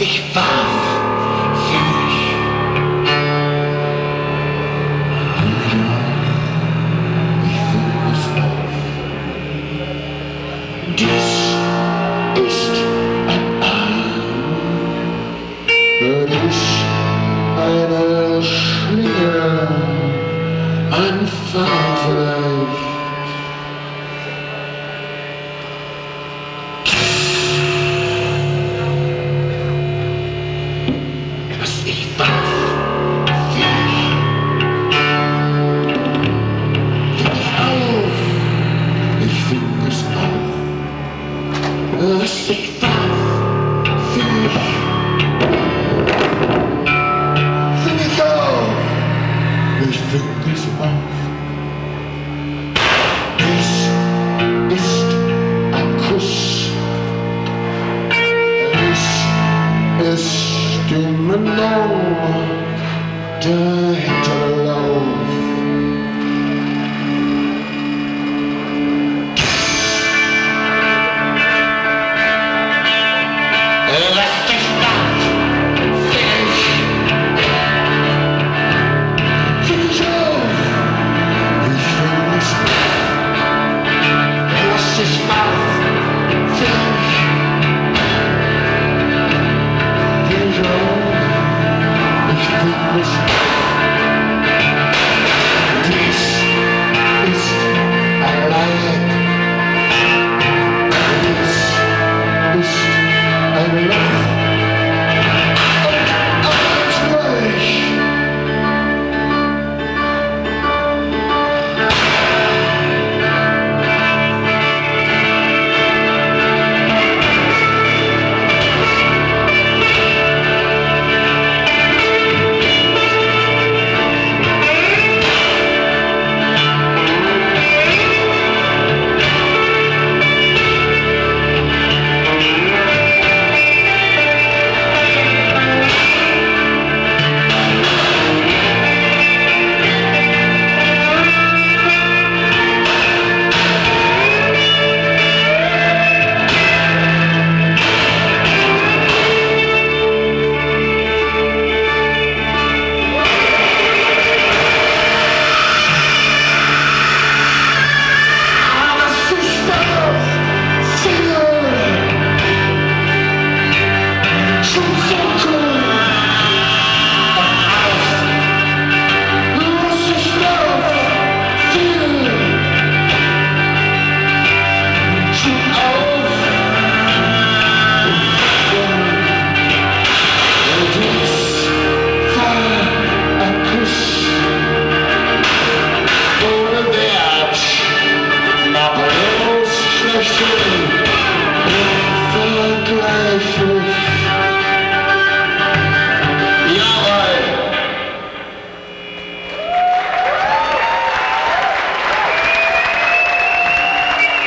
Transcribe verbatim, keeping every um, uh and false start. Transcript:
ich warf für mich. Ich fühl es auf. Dies ist ein Arm, das eine Schlinge, ein Pfad vielleicht. Was ich warf für dich, fing ich auf, ich fing es auf. Was ich warf für dich, fing ich auf, ich fing es auf. Dies ist ein Kuss, es ist Stimmenlauf, der Hinterlauf. Lass dich